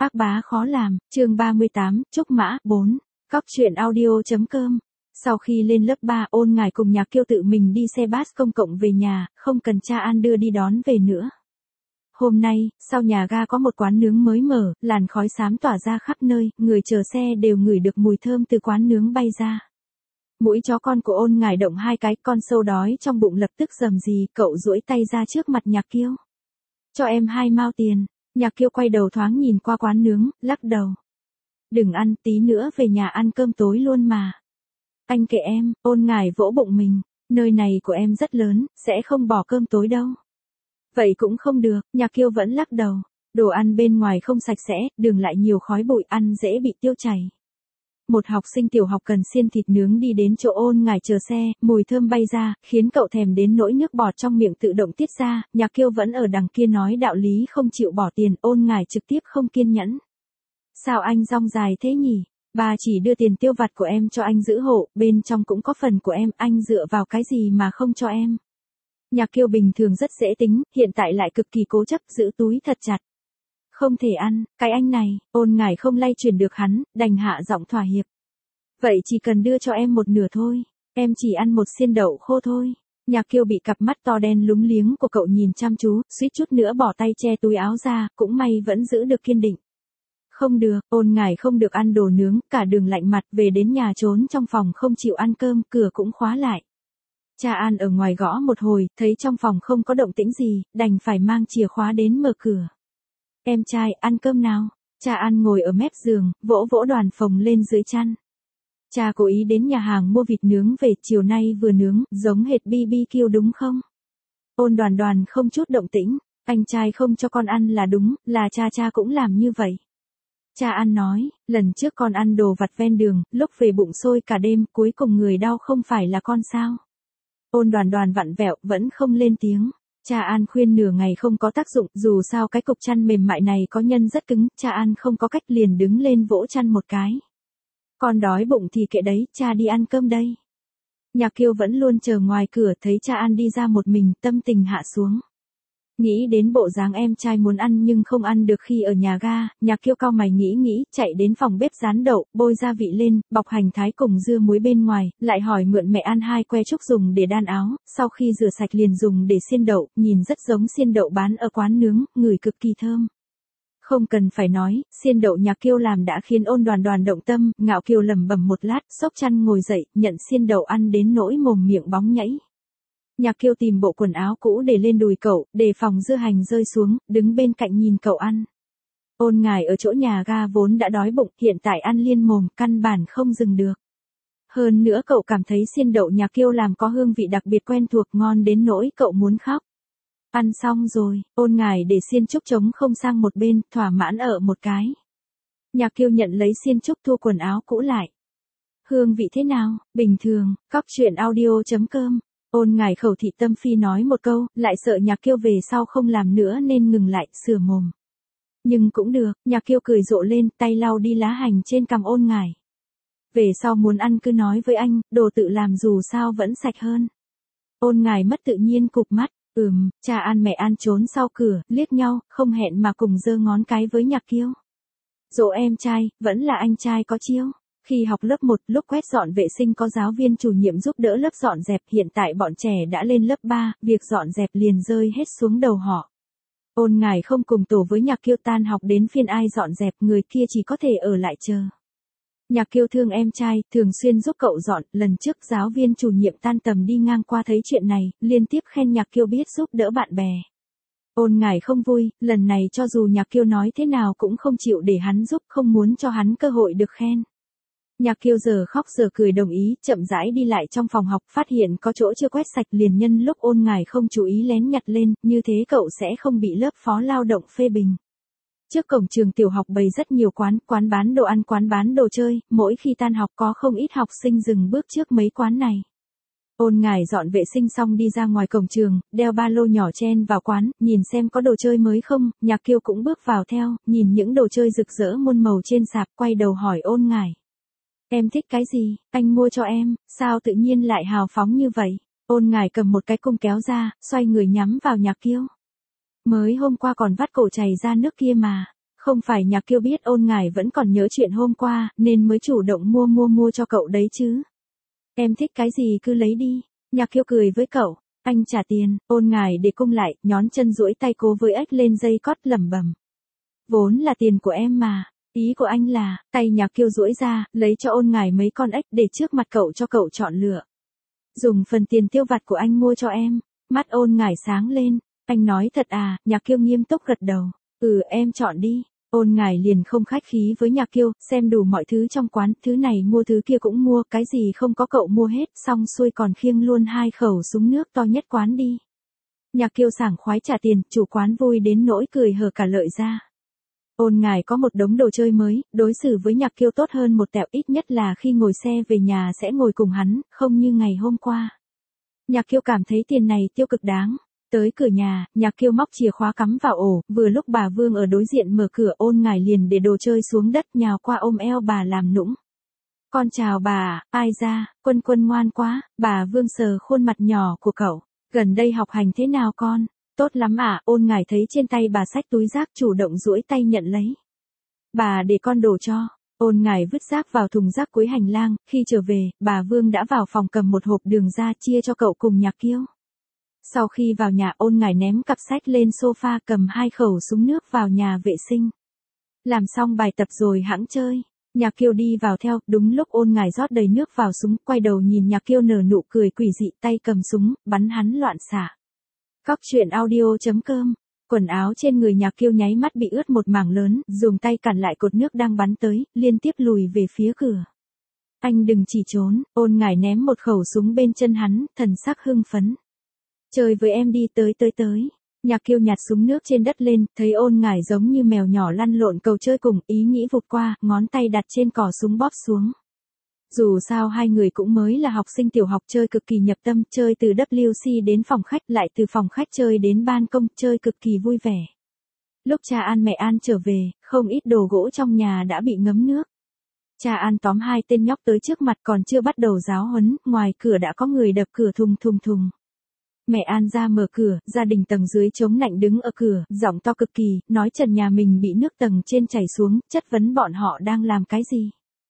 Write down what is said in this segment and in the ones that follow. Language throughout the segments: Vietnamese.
Ác bá khó làm, chương 38, Trúc Mã, 4, Cóc truyện audio.com. Sau khi lên lớp 3, Ôn Ngải cùng Nhạc Kiêu tự mình đi xe bus công cộng về nhà, không cần cha An đưa đi đón về nữa. Hôm nay, sau nhà ga có một quán nướng mới mở, làn khói xám tỏa ra khắp nơi, người chờ xe đều ngửi được mùi thơm từ quán nướng bay ra. Mũi chó con của Ôn Ngải động hai cái, con sâu đói trong bụng lập tức rầm rì, cậu duỗi tay ra trước mặt Nhạc Kiêu. Cho em 2 mao tiền. Nhạc Kiêu quay đầu thoáng nhìn qua quán nướng, lắc đầu. Đừng ăn, tí nữa về nhà ăn cơm tối luôn mà. Anh kệ em, Ôn Ngải vỗ bụng mình, nơi này của em rất lớn, sẽ không bỏ cơm tối đâu. Vậy cũng không được, Nhạc Kiêu vẫn lắc đầu. Đồ ăn bên ngoài không sạch sẽ, đường lại nhiều khói bụi, ăn dễ bị tiêu chảy. Một học sinh tiểu học cần xiên thịt nướng đi đến chỗ Ôn Ngải chờ xe, mùi thơm bay ra, khiến cậu thèm đến nỗi nước bọt trong miệng tự động tiết ra. Nhạc Kiêu vẫn ở đằng kia nói đạo lý không chịu bỏ tiền, Ôn Ngải trực tiếp không kiên nhẫn. Sao anh dong dài thế nhỉ? Bà chỉ đưa tiền tiêu vặt của em cho anh giữ hộ, bên trong cũng có phần của em, anh dựa vào cái gì mà không cho em? Nhạc Kiêu bình thường rất dễ tính, hiện tại lại cực kỳ cố chấp, giữ túi thật chặt. Không thể ăn, cái anh này, Ôn Ngải không lay chuyển được hắn, đành hạ giọng thỏa hiệp. Vậy chỉ cần đưa cho em một nửa thôi, em chỉ ăn một xiên đậu khô thôi. Nhạc Kiêu bị cặp mắt to đen lúng liếng của cậu nhìn chăm chú, suýt chút nữa bỏ tay che túi áo ra, cũng may vẫn giữ được kiên định. Không được, Ôn Ngải không được ăn đồ nướng, cả đường lạnh mặt, về đến nhà trốn trong phòng không chịu ăn cơm, cửa cũng khóa lại. Cha An ở ngoài gõ một hồi, thấy trong phòng không có động tĩnh gì, đành phải mang chìa khóa đến mở cửa. Em trai, ăn cơm nào? Cha An ngồi ở mép giường, vỗ vỗ đoàn phồng lên dưới chăn. Cha cố ý đến nhà hàng mua vịt nướng về, chiều nay vừa nướng, giống hệt BBQ đúng không? Ôn Đoàn Đoàn không chút động tĩnh, anh trai không cho con ăn là đúng, là cha cũng làm như vậy. Cha An nói, lần trước con ăn đồ vặt ven đường, lúc về bụng sôi cả đêm, cuối cùng người đau không phải là con sao? Ôn Đoàn Đoàn vặn vẹo, vẫn không lên tiếng. Cha An khuyên nửa ngày không có tác dụng, dù sao cái cục chăn mềm mại này có nhân rất cứng, cha An không có cách liền đứng lên vỗ chăn một cái. Con đói bụng thì kệ đấy, cha đi ăn cơm đây. Nhạc Kiêu vẫn luôn chờ ngoài cửa, thấy cha An đi ra một mình, tâm tình hạ xuống. Nghĩ đến bộ dáng em trai muốn ăn nhưng không ăn được khi ở nhà ga, Nhạc Kiêu cau mày nghĩ, chạy đến phòng bếp rán đậu, bôi gia vị lên, bọc hành thái cùng dưa muối bên ngoài, lại hỏi mượn mẹ An 2 que trúc dùng để đan áo, sau khi rửa sạch liền dùng để xiên đậu, nhìn rất giống xiên đậu bán ở quán nướng, ngửi cực kỳ thơm. Không cần phải nói, xiên đậu Nhạc Kiêu làm đã khiến Ôn Đoàn Đoàn động tâm, ngạo kiều lẩm bẩm một lát, xốc chăn ngồi dậy, nhận xiên đậu ăn đến nỗi mồm miệng bóng nhảy. Nhạc Kiêu tìm bộ quần áo cũ để lên đùi cậu, đề phòng dưa hành rơi xuống, đứng bên cạnh nhìn cậu ăn. Ôn Ngải ở chỗ nhà ga vốn đã đói bụng, hiện tại ăn liên mồm, căn bản không dừng được. Hơn nữa cậu cảm thấy xiên đậu Nhạc Kiêu làm có hương vị đặc biệt quen thuộc, ngon đến nỗi cậu muốn khóc. Ăn xong rồi, Ôn Ngải để xiên trúc trống không sang một bên, thỏa mãn ở một cái. Nhạc Kiêu nhận lấy xiên trúc, thu quần áo cũ lại. Hương vị thế nào? Bình thường. Cóc truyện audio.com. Ôn Ngải khẩu thị tâm phi nói một câu, lại sợ Nhạc Kiêu về sau không làm nữa nên ngừng lại, sửa mồm. Nhưng cũng được, Nhạc Kiêu cười rộ lên, tay lau đi lá hành trên cằm Ôn Ngải. Về sau muốn ăn cứ nói với anh, đồ tự làm dù sao vẫn sạch hơn. Ôn Ngải mất tự nhiên cụp mắt, cha An mẹ An trốn sau cửa, liếc nhau, không hẹn mà cùng giơ ngón cái với Nhạc Kiêu. Dỗ em trai, vẫn là anh trai có chiêu. Khi học lớp 1, lúc quét dọn vệ sinh có giáo viên chủ nhiệm giúp đỡ lớp dọn dẹp, hiện tại bọn trẻ đã lên lớp 3, việc dọn dẹp liền rơi hết xuống đầu họ. Ôn Ngải không cùng tổ với Nhạc Kiêu, tan học đến phiên ai dọn dẹp, người kia chỉ có thể ở lại chờ. Nhạc Kiêu thương em trai, thường xuyên giúp cậu dọn, lần trước giáo viên chủ nhiệm tan tầm đi ngang qua thấy chuyện này, liên tiếp khen Nhạc Kiêu biết giúp đỡ bạn bè. Ôn Ngải không vui, lần này cho dù Nhạc Kiêu nói thế nào cũng không chịu để hắn giúp, không muốn cho hắn cơ hội được khen. Nhạc Kiêu giờ khóc giờ cười đồng ý, chậm rãi đi lại trong phòng học, phát hiện có chỗ chưa quét sạch liền nhân lúc Ôn Ngải không chú ý lén nhặt lên, như thế cậu sẽ không bị lớp phó lao động phê bình. Trước cổng trường tiểu học bày rất nhiều quán bán đồ ăn, quán bán đồ chơi, mỗi khi tan học có không ít học sinh dừng bước trước mấy quán này. Ôn Ngải dọn vệ sinh xong đi ra ngoài cổng trường, đeo ba lô nhỏ chen vào quán, nhìn xem có đồ chơi mới không, Nhạc Kiêu cũng bước vào theo, nhìn những đồ chơi rực rỡ muôn màu trên sạp, quay đầu hỏi Ôn Ngải. Em thích cái gì, anh mua cho em, sao tự nhiên lại hào phóng như vậy? Ôn Ngải cầm một cái cung kéo ra, xoay người nhắm vào Nhạc Kiêu. Mới hôm qua còn vắt cổ chảy ra nước kia mà. Không phải Nhạc Kiêu biết Ôn Ngải vẫn còn nhớ chuyện hôm qua, nên mới chủ động mua cho cậu đấy chứ. Em thích cái gì cứ lấy đi. Nhạc Kiêu cười với cậu. Anh trả tiền. Ôn Ngải để cung lại, nhón chân duỗi tay cố với ếch lên dây cót lẩm bẩm. Vốn là tiền của em mà. Ý của anh là, tay Nhạc Kiêu duỗi ra, lấy cho Ôn Ngải mấy con ếch để trước mặt cậu cho cậu chọn lựa. Dùng phần tiền tiêu vặt của anh mua cho em. Mắt Ôn Ngải sáng lên. Anh nói thật à? Nhạc Kiêu nghiêm túc gật đầu. Em chọn đi. Ôn Ngải liền không khách khí với Nhạc Kiêu, xem đủ mọi thứ trong quán, thứ này mua thứ kia cũng mua, cái gì không có cậu mua hết, xong xuôi còn khiêng luôn 2 khẩu súng nước to nhất quán đi. Nhạc Kiêu sảng khoái trả tiền, chủ quán vui đến nỗi cười hở cả lợi ra. Ôn Ngải có một đống đồ chơi mới, đối xử với Nhạc Kiêu tốt hơn một tẹo, ít nhất là khi ngồi xe về nhà sẽ ngồi cùng hắn, không như ngày hôm qua. Nhạc Kiêu cảm thấy tiền này tiêu cực đáng. Tới cửa nhà, Nhạc Kiêu móc chìa khóa cắm vào ổ, vừa lúc bà Vương ở đối diện mở cửa, Ôn Ngải liền để đồ chơi xuống đất nhào qua ôm eo bà làm nũng. Con chào bà, ai ra, Quân Quân ngoan quá, bà Vương sờ khuôn mặt nhỏ của cậu. Gần đây học hành thế nào con? Tốt lắm ạ. Ôn Ngải thấy trên tay bà xách túi rác chủ động duỗi tay nhận lấy. Bà để con đổ cho. Ôn Ngải vứt rác vào thùng rác cuối hành lang, khi trở về, bà Vương đã vào phòng cầm một hộp đường ra chia cho cậu cùng Nhạc Kiêu. Sau khi vào nhà, Ôn Ngải ném cặp sách lên sofa, cầm 2 khẩu súng nước vào nhà vệ sinh. Làm xong bài tập rồi hẵng chơi. Nhạc Kiêu đi vào theo, đúng lúc Ôn Ngải rót đầy nước vào súng, quay đầu nhìn Nhạc Kiêu nở nụ cười quỷ dị, tay cầm súng, bắn hắn loạn xạ. Cóc truyện audio.com. Quần áo trên người Nhạc Kiêu nháy mắt bị ướt một mảng lớn, dùng tay cản lại cột nước đang bắn tới, liên tiếp lùi về phía cửa. Anh đừng chỉ trốn. Ôn Ngải ném một khẩu súng bên chân hắn, thần sắc hưng phấn. Chơi với em đi, tới. Nhạc Kiêu nhặt súng nước trên đất lên, thấy Ôn Ngải giống như mèo nhỏ lăn lộn cầu chơi cùng, ý nghĩ vụt qua, ngón tay đặt trên cò súng bóp xuống. Dù sao hai người cũng mới là học sinh tiểu học, chơi cực kỳ nhập tâm, chơi từ WC đến phòng khách, lại từ phòng khách chơi đến ban công, chơi cực kỳ vui vẻ. Lúc cha An mẹ An trở về, không ít đồ gỗ trong nhà đã bị ngấm nước. Cha An tóm 2 tên nhóc tới trước mặt, còn chưa bắt đầu giáo huấn, ngoài cửa đã có người đập cửa thùng. Mẹ An ra mở cửa, gia đình tầng dưới chống nạnh đứng ở cửa, giọng to cực kỳ, nói trần nhà mình bị nước tầng trên chảy xuống, chất vấn bọn họ đang làm cái gì.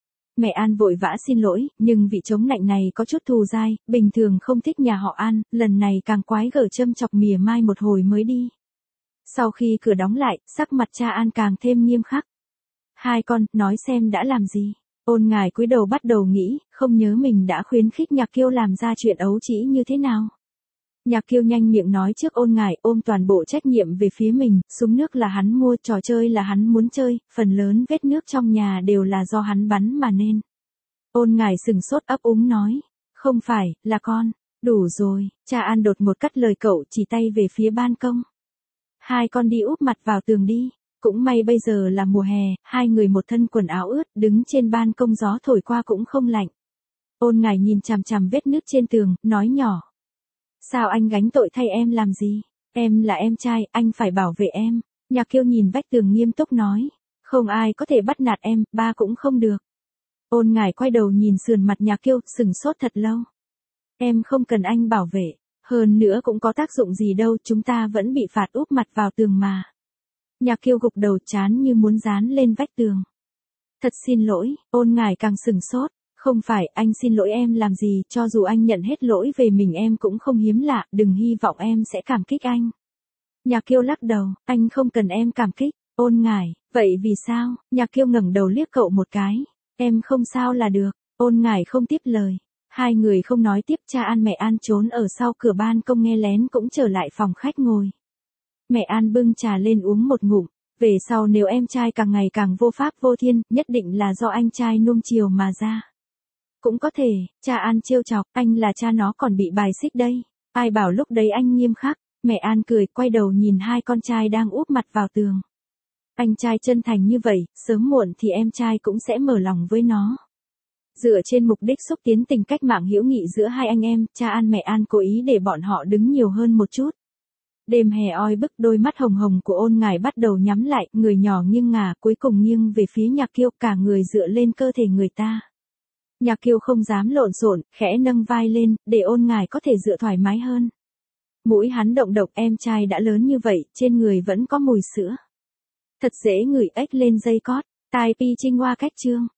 Mẹ An vội vã xin lỗi, nhưng vị chống nạnh này có chút thù dai, bình thường không thích nhà họ An, lần này càng quái gở châm chọc mỉa mai một hồi mới đi. Sau khi cửa đóng lại, sắc mặt cha An càng thêm nghiêm khắc. Hai con, nói xem đã làm gì. Ôn Ngải cúi đầu bắt đầu nghĩ, không nhớ mình đã khuyến khích Nhạc Kiêu làm ra chuyện ấu trĩ như thế nào. Nhạc Kiêu nhanh miệng nói trước Ôn Ngải, ôm toàn bộ trách nhiệm về phía mình, súng nước là hắn mua, trò chơi là hắn muốn chơi, phần lớn vết nước trong nhà đều là do hắn bắn mà nên. Ôn Ngải sừng sốt ấp úng nói, không phải, là con, đủ rồi. Cha An đột ngột cắt lời cậu, chỉ tay về phía ban công. Hai con đi úp mặt vào tường đi. Cũng may bây giờ là mùa hè, hai người một thân quần áo ướt, đứng trên ban công gió thổi qua cũng không lạnh. Ôn Ngải nhìn chằm chằm vết nước trên tường, nói nhỏ. Sao anh gánh tội thay em làm gì? Em là em trai, anh phải bảo vệ em. Nhạc Kiêu nhìn vách tường nghiêm túc nói. Không ai có thể bắt nạt em, ba cũng không được. Ôn Ngải quay đầu nhìn sườn mặt Nhạc Kiêu, sừng sốt thật lâu. Em không cần anh bảo vệ, hơn nữa cũng có tác dụng gì đâu, chúng ta vẫn bị phạt úp mặt vào tường mà. Nhạc Kiêu gục đầu, chán như muốn dán lên vách tường. Thật xin lỗi. Ôn Ngải càng sừng sốt. Không phải, anh xin lỗi em làm gì, cho dù anh nhận hết lỗi về mình em cũng không hiếm lạ, đừng hy vọng em sẽ cảm kích anh. Nhạc Kiêu lắc đầu, anh không cần em cảm kích. Ôn Ngải, vậy vì sao? Nhạc Kiêu ngẩng đầu liếc cậu một cái. Em không sao là được. Ôn Ngải không tiếp lời. Hai người không nói tiếp, cha An mẹ An trốn ở sau cửa ban công nghe lén cũng trở lại phòng khách ngồi. Mẹ An bưng trà lên uống một ngụm. Về sau nếu em trai càng ngày càng vô pháp vô thiên, nhất định là do anh trai nuông chiều mà ra. Cũng có thể, cha An trêu chọc, anh là cha nó còn bị bài xích đây. Ai bảo lúc đấy anh nghiêm khắc. Mẹ An cười, quay đầu nhìn hai con trai đang úp mặt vào tường. Anh trai chân thành như vậy, sớm muộn thì em trai cũng sẽ mở lòng với nó. Dựa trên mục đích xúc tiến tình cách mạng hữu nghị giữa hai anh em, cha An mẹ An cố ý để bọn họ đứng nhiều hơn một chút. Đêm hè oi bức, đôi mắt hồng hồng của Ôn Ngải bắt đầu nhắm lại, người nhỏ nghiêng ngả, cuối cùng nghiêng về phía Nhạc Kiêu, cả người dựa lên cơ thể người ta. Nhạc Kiêu không dám lộn xộn, khẽ nâng vai lên, để Ôn Ngải có thể dựa thoải mái hơn. Mũi hắn động độc, em trai đã lớn như vậy, trên người vẫn có mùi sữa. Thật dễ ngửi ếch lên dây cót, tai pi trinh hoa cách chương.